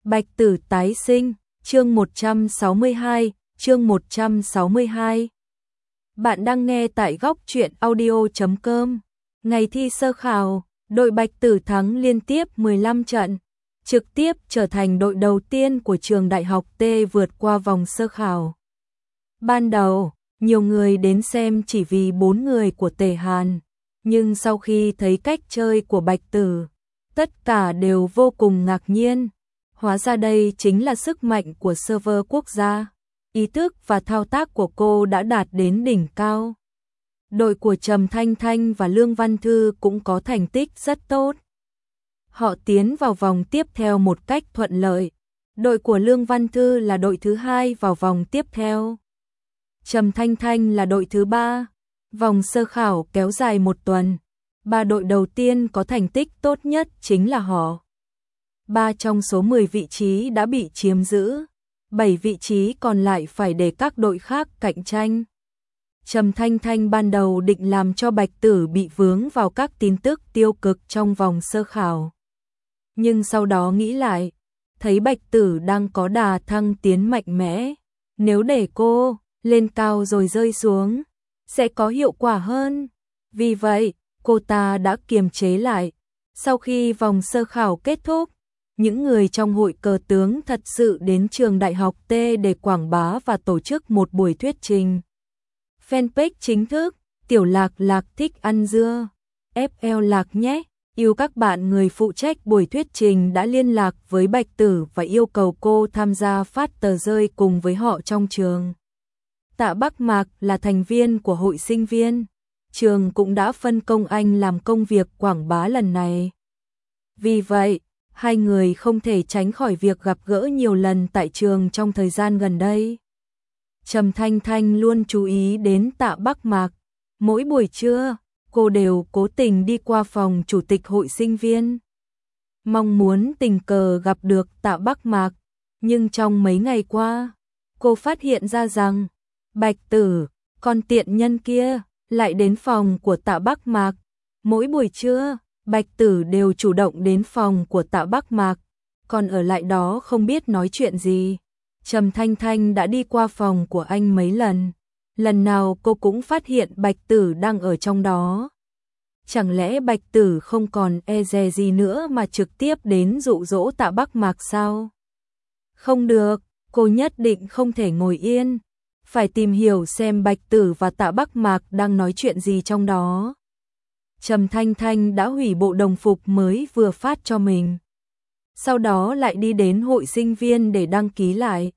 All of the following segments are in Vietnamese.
Bạch Tử tái sinh, chương 162, chương 162. Bạn đang nghe tại góc truyện audio.com. Ngày thi sơ khảo, đội Bạch Tử thắng liên tiếp 15 trận, trực tiếp trở thành đội đầu tiên của trường đại học T vượt qua vòng sơ khảo. Ban đầu, nhiều người đến xem chỉ vì 4 người của Tề Hàn, nhưng sau khi thấy cách chơi của Bạch Tử, tất cả đều vô cùng ngạc nhiên. Hóa ra đây chính là sức mạnh của server quốc gia. Ý thức và thao tác của cô đã đạt đến đỉnh cao. Đội của Trầm Thanh Thanh và Lương Văn Thư cũng có thành tích rất tốt. Họ tiến vào vòng tiếp theo một cách thuận lợi. Đội của Lương Văn Thư là đội thứ 2 vào vòng tiếp theo. Trầm Thanh Thanh là đội thứ 3. Vòng sơ khảo kéo dài 1 tuần. 3 đội đầu tiên có thành tích tốt nhất chính là họ. 3 trong số 10 vị trí đã bị chiếm giữ, 7 vị trí còn lại phải để các đội khác cạnh tranh. Trầm Thanh Thanh ban đầu định làm cho Bạch Tử bị vướng vào các tin tức tiêu cực trong vòng sơ khảo. Nhưng sau đó nghĩ lại, thấy Bạch Tử đang có đà thăng tiến mạnh mẽ, nếu để cô lên cao rồi rơi xuống, sẽ có hiệu quả hơn. Vì vậy, cô ta đã kiềm chế lại. Sau khi vòng sơ khảo kết thúc, những người trong hội cờ tướng thật sự đến trường đại học T để quảng bá và tổ chức một buổi thuyết trình. Fanpage chính thức, Tiểu Lạc Lạc thích ăn dưa, FL Lạc nhé. Yêu các bạn, người phụ trách buổi thuyết trình đã liên lạc với Bạch Tử và yêu cầu cô tham gia phát tờ rơi cùng với họ trong trường. Tạ Bắc Mạc là thành viên của hội sinh viên, trường cũng đã phân công anh làm công việc quảng bá lần này. Vì vậy, hai người không thể tránh khỏi việc gặp gỡ nhiều lần tại trường trong thời gian gần đây. Trầm Thanh Thanh luôn chú ý đến Tạ Bắc Mạc. Mỗi buổi trưa, cô đều cố tình đi qua phòng chủ tịch hội sinh viên, mong muốn tình cờ gặp được Tạ Bắc Mạc. Nhưng trong mấy ngày qua, cô phát hiện ra rằng Bạch Tử, con tiện nhân kia, lại đến phòng của Tạ Bắc Mạc. Mỗi buổi trưa, Bạch Tử đều chủ động đến phòng của Tạ Bắc Mạc, còn ở lại đó không biết nói chuyện gì. Trầm Thanh Thanh đã đi qua phòng của anh mấy lần, lần nào cô cũng phát hiện Bạch Tử đang ở trong đó. Chẳng lẽ Bạch Tử không còn e dè gì nữa mà trực tiếp đến dụ dỗ Tạ Bắc Mạc sao? Không được, cô nhất định không thể ngồi yên, phải tìm hiểu xem Bạch Tử và Tạ Bắc Mạc đang nói chuyện gì trong đó. Trầm Thanh Thanh đã hủy bộ đồng phục mới vừa phát cho mình, sau đó lại đi đến hội sinh viên để đăng ký lại,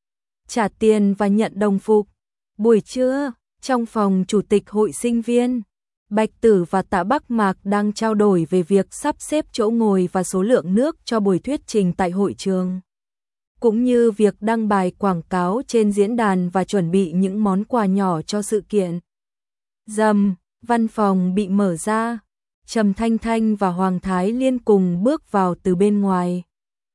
trả tiền và nhận đồng phục. Buổi trưa, trong phòng chủ tịch hội sinh viên, Bạch Tử và Tạ Bắc Mạc đang trao đổi về việc sắp xếp chỗ ngồi và số lượng nước cho buổi thuyết trình tại hội trường, cũng như việc đăng bài quảng cáo trên diễn đàn và chuẩn bị những món quà nhỏ cho sự kiện. Rầm, văn phòng bị mở ra, Trầm Thanh Thanh và Hoàng Thái Liên cùng bước vào từ bên ngoài.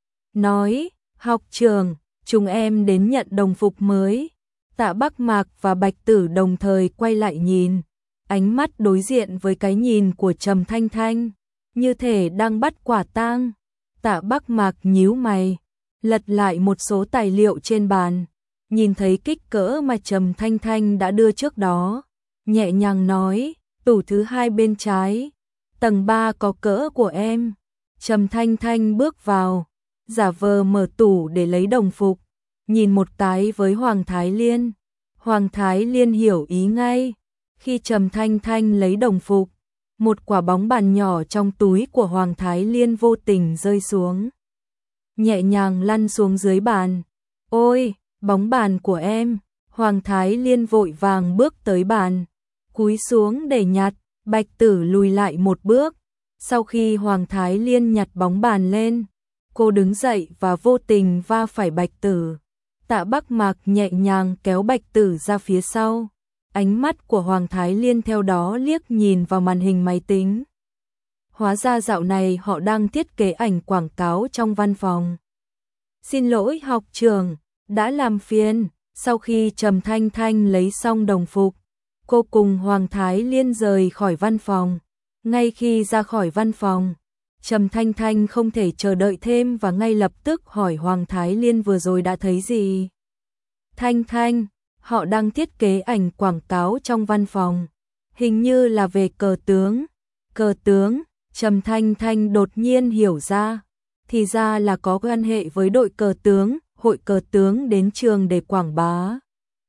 Nói, học trưởng, chúng em đến nhận đồng phục mới. Tạ Bắc Mạc và Bạch Tử đồng thời quay lại nhìn, ánh mắt đối diện với cái nhìn của Trầm Thanh Thanh, như thể đang bắt quả tang. Tạ Bắc Mạc nhíu mày, lật lại một số tài liệu trên bàn, nhìn thấy kích cỡ mà Trầm Thanh Thanh đã đưa trước đó, nhẹ nhàng nói, tủ thứ 2 bên trái, tầng 3 có cỡ của em. Trầm Thanh Thanh bước vào, giả vờ mở tủ để lấy đồng phục, nhìn một cái với Hoàng Thái Liên. Hoàng Thái Liên hiểu ý ngay. Khi Trầm Thanh Thanh lấy đồng phục, một quả bóng bàn nhỏ trong túi của Hoàng Thái Liên vô tình rơi xuống, nhẹ nhàng lăn xuống dưới bàn. Ôi, bóng bàn của em. Hoàng Thái Liên vội vàng bước tới bàn, cúi xuống để nhặt. Bạch Tử lùi lại một bước. Sau khi Hoàng Thái Liên nhặt bóng bàn lên, cô đứng dậy và vô tình va phải Bạch Tử. Tạ Bắc Mạc nhẹ nhàng kéo Bạch Tử ra phía sau. Ánh mắt của Hoàng Thái Liên theo đó liếc nhìn vào màn hình máy tính. Hóa ra dạo này họ đang thiết kế ảnh quảng cáo trong văn phòng. Xin lỗi học trưởng, đã làm phiền. Sau khi Trầm Thanh Thanh lấy xong đồng phục, cô cùng Hoàng Thái Liên rời khỏi văn phòng. Ngay khi ra khỏi văn phòng, Trầm Thanh Thanh không thể chờ đợi thêm và ngay lập tức hỏi Hoàng Thái Liên vừa rồi đã thấy gì. Thanh Thanh, họ đang thiết kế ảnh quảng cáo trong văn phòng. Hình như là về cờ tướng. Cờ tướng, Trầm Thanh Thanh đột nhiên hiểu ra. Thì ra là có quan hệ với đội cờ tướng, hội cờ tướng đến trường để quảng bá.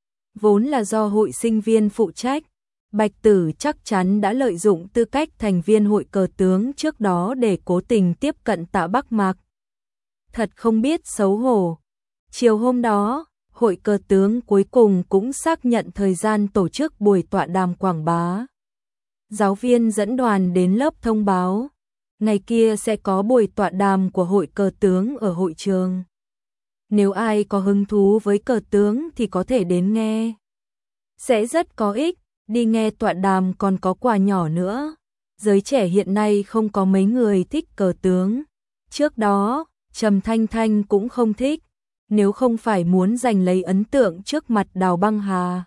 Vốn là do hội sinh viên phụ trách. Bạch Tử chắc chắn đã lợi dụng tư cách thành viên hội cờ tướng trước đó để cố tình tiếp cận Tạ Bắc Mạc. Thật không biết xấu hổ. Chiều hôm đó, hội cờ tướng cuối cùng cũng xác nhận thời gian tổ chức buổi tọa đàm quảng bá. Giáo viên dẫn đoàn đến lớp thông báo, ngày kia sẽ có buổi tọa đàm của hội cờ tướng ở hội trường. Nếu ai có hứng thú với cờ tướng thì có thể đến nghe. Sẽ rất có ích, đi nghe tọa đàm còn có quà nhỏ nữa. Giới trẻ hiện nay không có mấy người thích cờ tướng. Trước đó, Trầm Thanh Thanh cũng không thích, nếu không phải muốn giành lấy ấn tượng trước mặt Đào Băng Hà.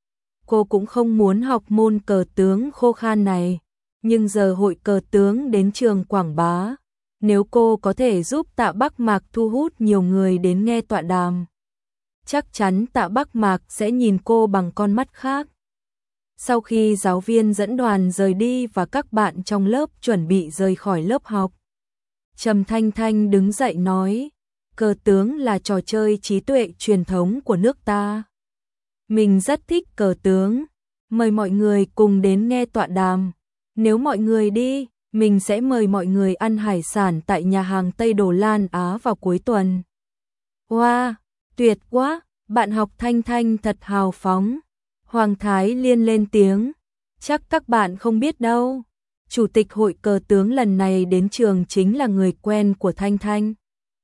Cô cũng không muốn học môn cờ tướng khô khan này, nhưng giờ hội cờ tướng đến trường quảng bá. Nếu cô có thể giúp Tạ Bắc Mạc thu hút nhiều người đến nghe tọa đàm, chắc chắn Tạ Bắc Mạc sẽ nhìn cô bằng con mắt khác. Sau khi giáo viên dẫn đoàn rời đi và các bạn trong lớp chuẩn bị rời khỏi lớp học, Trầm Thanh Thanh đứng dậy nói, cờ tướng là trò chơi trí tuệ truyền thống của nước ta. Mình rất thích cờ tướng, mời mọi người cùng đến nghe tọa đàm. Nếu mọi người đi, mình sẽ mời mọi người ăn hải sản tại nhà hàng Tây Đồ Lan Á vào cuối tuần. Wow, tuyệt quá, bạn học Thanh Thanh thật hào phóng. Hoàng Thái Liên lên tiếng, chắc các bạn không biết đâu. Chủ tịch hội cờ tướng lần này đến trường chính là người quen của Thanh Thanh.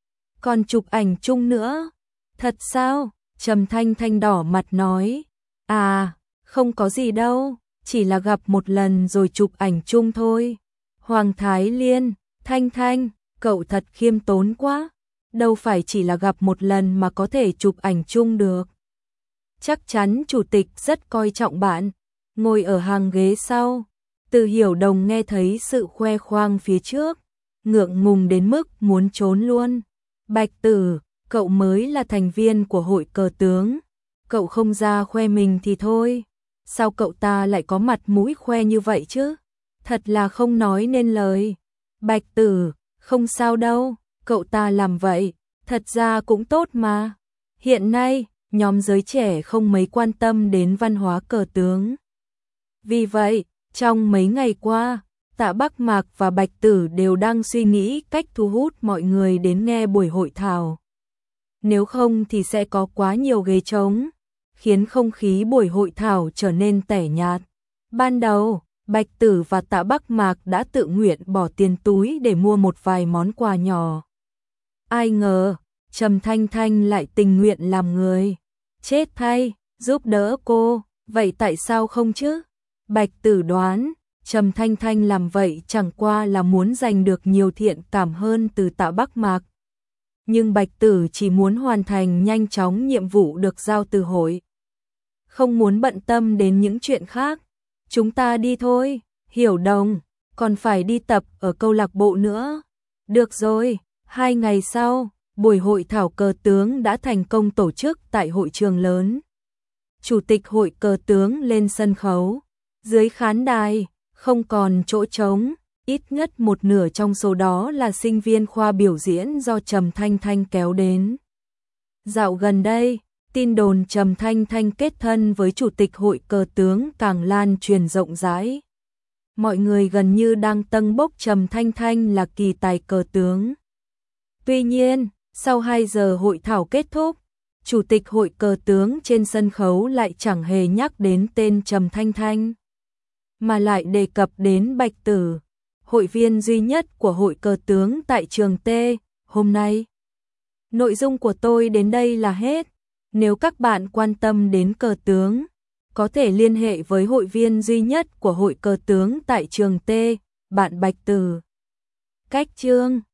Còn chụp ảnh chung nữa. Thật sao? Trầm Thanh Thanh đỏ mặt nói. À, không có gì đâu, chỉ là gặp một lần rồi chụp ảnh chung thôi. Hoàng Thái Liên, Thanh Thanh, cậu thật khiêm tốn quá. Đâu phải chỉ là gặp một lần mà có thể chụp ảnh chung được. Chắc chắn chủ tịch rất coi trọng bạn. Ngồi ở hàng ghế sau, Từ Hiểu Đồng nghe thấy sự khoe khoang phía trước, ngượng ngùng đến mức muốn trốn luôn. Bạch Tử, cậu mới là thành viên của hội cờ tướng, cậu không ra khoe mình thì thôi, sao cậu ta lại có mặt mũi khoe như vậy chứ? Thật là không nói nên lời. Bạch Tử, không sao đâu, cậu ta làm vậy, thật ra cũng tốt mà. Hiện nay, nhóm giới trẻ không mấy quan tâm đến văn hóa cờ tướng. Vì vậy, trong mấy ngày qua, Tạ Bắc Mạc và Bạch Tử đều đang suy nghĩ cách thu hút mọi người đến nghe buổi hội thảo. Nếu không thì sẽ có quá nhiều ghế trống, khiến không khí buổi hội thảo trở nên tẻ nhạt. Ban đầu, Bạch Tử và Tạ Bắc Mạc đã tự nguyện bỏ tiền túi để mua một vài món quà nhỏ. Ai ngờ, Trầm Thanh Thanh lại tình nguyện làm người. Chết thay, giúp đỡ cô, vậy tại sao không chứ? Bạch Tử đoán, Trầm Thanh Thanh làm vậy chẳng qua là muốn giành được nhiều thiện cảm hơn từ Tạ Bắc Mạc. Nhưng Bạch Tử chỉ muốn hoàn thành nhanh chóng nhiệm vụ được giao từ hội. Không muốn bận tâm đến những chuyện khác. Chúng ta đi thôi, Hiểu Đồng, còn phải đi tập ở câu lạc bộ nữa. Được rồi, 2 ngày sau, buổi hội thảo cờ tướng đã thành công tổ chức tại hội trường lớn. Chủ tịch hội cờ tướng lên sân khấu. Dưới khán đài, không còn chỗ trống, ít nhất một nửa trong số đó là sinh viên khoa biểu diễn do Trầm Thanh Thanh kéo đến. Dạo gần đây, tin đồn Trầm Thanh Thanh kết thân với chủ tịch hội cờ tướng càng lan truyền rộng rãi. Mọi người gần như đang tâng bốc Trầm Thanh Thanh là kỳ tài cờ tướng. Tuy nhiên, sau 2 giờ hội thảo kết thúc, chủ tịch hội cờ tướng trên sân khấu lại chẳng hề nhắc đến tên Trầm Thanh Thanh, mà lại đề cập đến Bạch Tử, hội viên duy nhất của hội cờ tướng tại trường T. Hôm nay, nội dung của tôi đến đây là hết. Nếu các bạn quan tâm đến cờ tướng, có thể liên hệ với hội viên duy nhất của hội cờ tướng tại trường T, bạn Bạch Tử. Cách chương